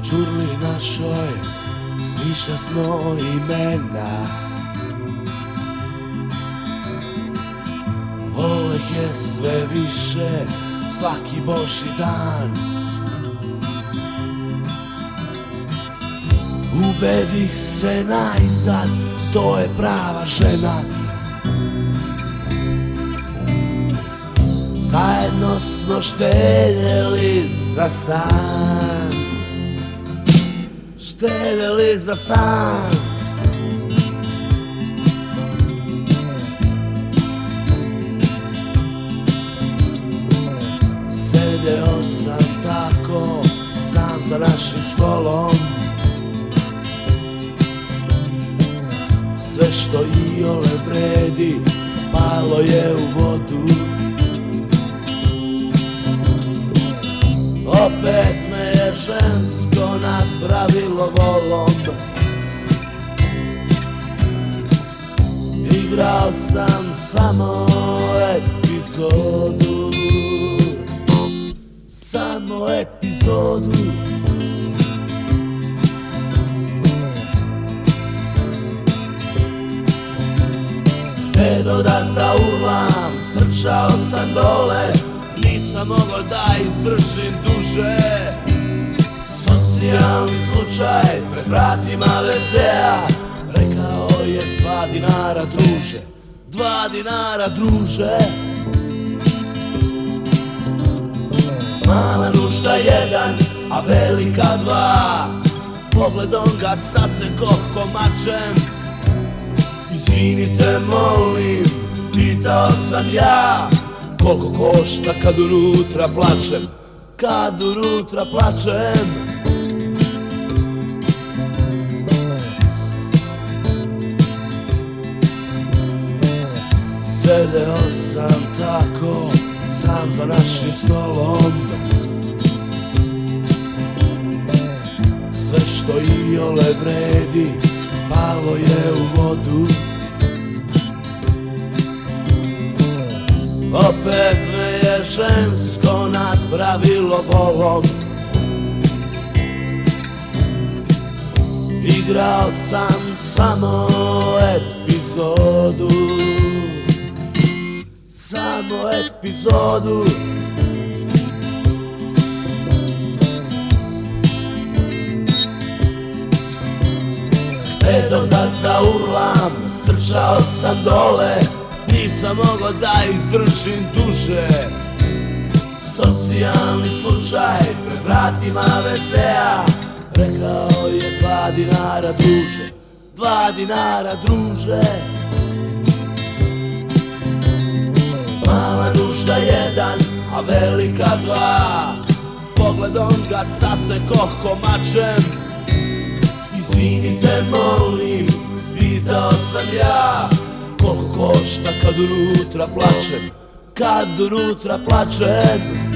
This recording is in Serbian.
čurli našoj smišlja smo imena. Voleh je sve više svaki božji dan. Ubedih se najzad, to je prava žena. Zajedno smo štedjeli za stan. Štedjeli za stan. Sedeo sam tako sam za našim stolom. Sve što iole vredi palo je u vodu. Opet me je žensko napravilo volom. Igrao sam samo epizodu. Samo epizodu. Hteo da zaurlam, strčao sam dole. Nisam mogao da izdržim duže. Socijalni slučaj pred vratima WC-a. Rekao je 2 dinara druže, 2 dinara druže. Mala nužda 1, a velika 2. Pogledom ga sasekoh komačem. Izvinite molim, pitao sam ja, koliko košta kad unutra plačem, kad unutra plačem. Sedeo sam tako sam za našim stolom. Sve što iole vredi palo je u vodu. Opet me je žensko napravilo volom. Igrao sam samo epizodu. Samo epizodu. Hteo da zaurlam, strčao sam dole. Nisam mogao da izdržim duže. Socijalni slučaj pred vratima WC-a. Rekao je 2 dinara druže, 2 dinara druže. Mala nužda 1, a velika 2. Pogledom ga sasekoh komačem. Izvinite molim, pitao sam ja, koliko košta kad unutra plačem, kad unutra plačem.